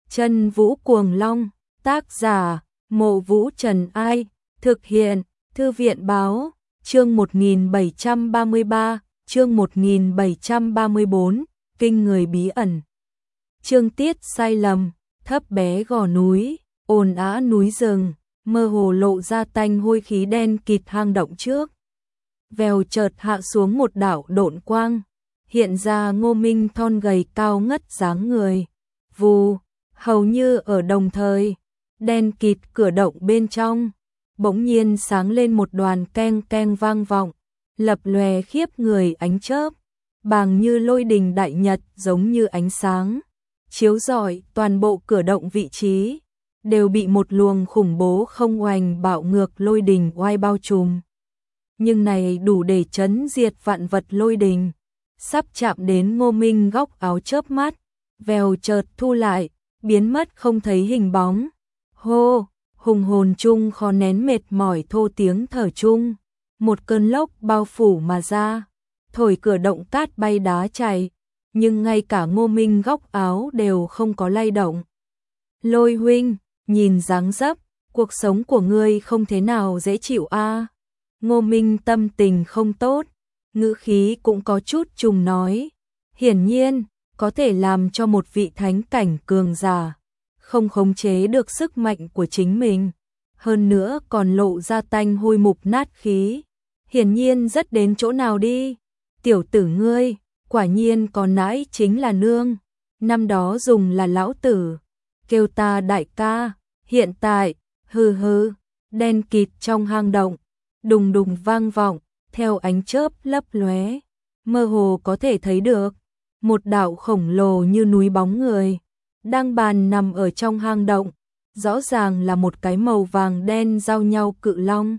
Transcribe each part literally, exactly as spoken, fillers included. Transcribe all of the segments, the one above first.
Chân Vũ Cuồng Long, tác giả, Mộ Vũ Trần Ai, thực hiện, Thư viện Báo, chương một nghìn bảy trăm ba mươi ba, chương một nghìn bảy trăm ba mươi bốn, Kinh Người Bí Ẩn. Chương tiết sai lầm, thấp bé gò núi, ồn ào núi rừng, mơ hồ lộ ra tanh hôi khí đen kịt hang động trước. Vèo chợt hạ xuống một đạo độn quang, hiện ra Ngô Minh thon gầy cao ngất dáng người. Vù, hầu như ở đồng thời, đen kịt cửa động bên trong, bỗng nhiên sáng lên một đoàn keng keng vang vọng, lập lòe khiếp người ánh chớp, bàng như lôi đình đại nhật giống như ánh sáng, chiếu rọi toàn bộ cửa động vị trí, đều bị một luồng khủng bố không oanh bạo ngược lôi đình oai bao trùm. Nhưng này đủ để chấn diệt vạn vật lôi đình, sắp chạm đến Ngô Minh góc áo chớp mắt, vèo chợt thu lại, biến mất không thấy hình bóng. Hô, hùng hồn chung khó nén mệt mỏi thô tiếng thở chung, một cơn lốc bao phủ mà ra, thổi cửa động cát bay đá chạy, nhưng ngay cả Ngô Minh góc áo đều không có lay động. Lôi huynh, nhìn dáng dấp, cuộc sống của ngươi không thế nào dễ chịu a. À? Ngô Minh tâm tình không tốt, ngữ khí cũng có chút trùng nói, hiển nhiên, có thể làm cho một vị thánh cảnh cường giả không khống chế được sức mạnh của chính mình, hơn nữa còn lộ ra tanh hôi mục nát khí, hiển nhiên rất đến chỗ nào đi. Tiểu tử ngươi, quả nhiên còn nãy chính là nương, năm đó dùng là lão tử, kêu ta đại ca, hiện tại, hừ hừ, đen kịt trong hang động, đùng đùng vang vọng, theo ánh chớp lấp lóe, mơ hồ có thể thấy được một đạo khổng lồ như núi bóng người đang bàn nằm ở trong hang động, rõ ràng là một cái màu vàng đen giao nhau cự long.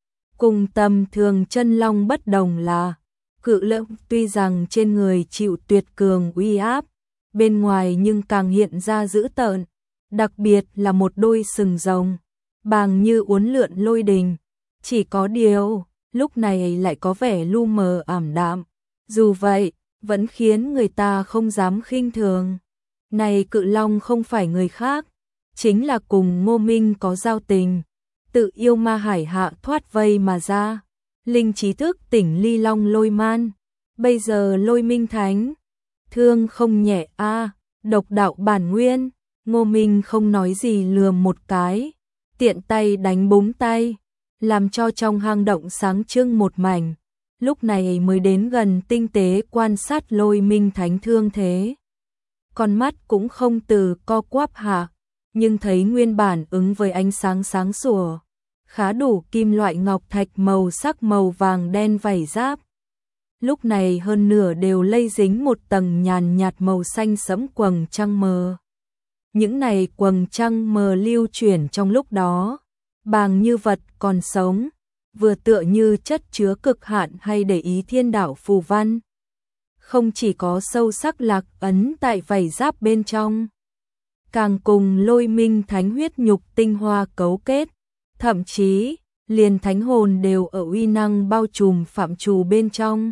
Cùng tầm thường chân long bất đồng là, cự long tuy rằng trên người chịu tuyệt cường uy áp, bên ngoài nhưng càng hiện ra dữ tợn, đặc biệt là một đôi sừng rồng, bàng như uốn lượn lôi đình. Chỉ có điều, lúc này lại có vẻ lu mờ ảm đạm, dù vậy, vẫn khiến người ta không dám khinh thường. Này cự long không phải người khác, chính là cùng Ngô Minh có giao tình, tự yêu ma hải hạ thoát vây mà ra, linh trí thức tỉnh ly long lôi man, bây giờ lôi minh thánh, thương không nhẹ a. À, độc đạo bản nguyên. Ngô Minh không nói gì lườm một cái, tiện tay đánh búng tay, làm cho trong hang động sáng trưng một mảnh, lúc này mới đến gần tinh tế quan sát lôi minh thánh thương thế. Con mắt cũng không từ co quắp hạ, nhưng thấy nguyên bản ứng với ánh sáng sáng sủa, khá đủ kim loại ngọc thạch màu sắc màu vàng đen vảy giáp. Lúc này hơn nửa đều lây dính một tầng nhàn nhạt màu xanh sẫm quầng trăng mờ. Những này quầng trăng mờ lưu chuyển trong lúc đó, bàng như vật còn sống, vừa tựa như chất chứa cực hạn hay để ý thiên đạo phù văn. Không chỉ có sâu sắc lạc ấn tại vảy giáp bên trong, càng cùng lôi minh thánh huyết nhục tinh hoa cấu kết, thậm chí liền thánh hồn đều ở uy năng bao trùm phạm trù bên trong,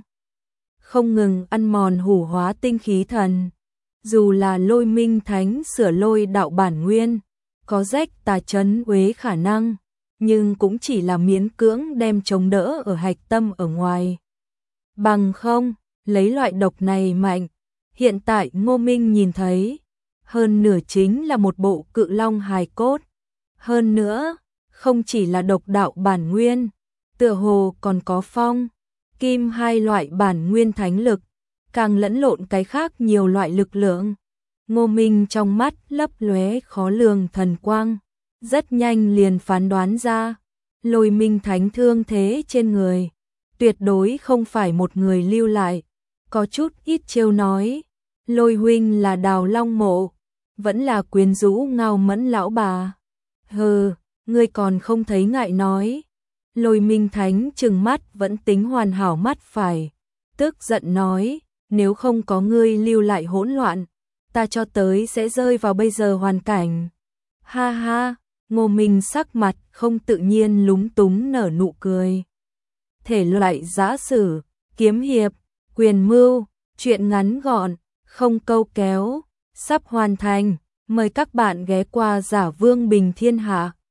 không ngừng ăn mòn hủ hóa tinh khí thần. Dù là lôi minh thánh sửa lôi đạo bản nguyên, có rách tà chấn uế khả năng, nhưng cũng chỉ là miễn cưỡng đem chống đỡ ở hạch tâm ở ngoài. Bằng không, lấy loại độc này mạnh, hiện tại Ngô Minh nhìn thấy, hơn nửa chính là một bộ cự long hài cốt. Hơn nữa, không chỉ là độc đạo bản nguyên, tựa hồ còn có phong, kim hai loại bản nguyên thánh lực, càng lẫn lộn cái khác nhiều loại lực lượng. Ngô Minh trong mắt lấp lóe khó lường thần quang, rất nhanh liền phán đoán ra, lôi minh thánh thương thế trên người, tuyệt đối không phải một người lưu lại. Có chút ít trêu nói, lôi huynh là Đào Long Mộ, vẫn là quyến rũ Ngao Mẫn lão bà. Hừ, ngươi còn không thấy ngại nói. Lôi minh thánh trừng mắt vẫn tính hoàn hảo mắt phải, tức giận nói, nếu không có ngươi lưu lại hỗn loạn, ta cho tới sẽ rơi vào bây giờ hoàn cảnh. Ha ha, Ngô Minh sắc mặt không tự nhiên lúng túng nở nụ cười. Thể loại giã sử, kiếm hiệp, quyền mưu, truyện ngắn gọn, không câu kéo, sắp hoàn thành. Mời các bạn ghé qua Giả Vương Bình Thiên Hạ.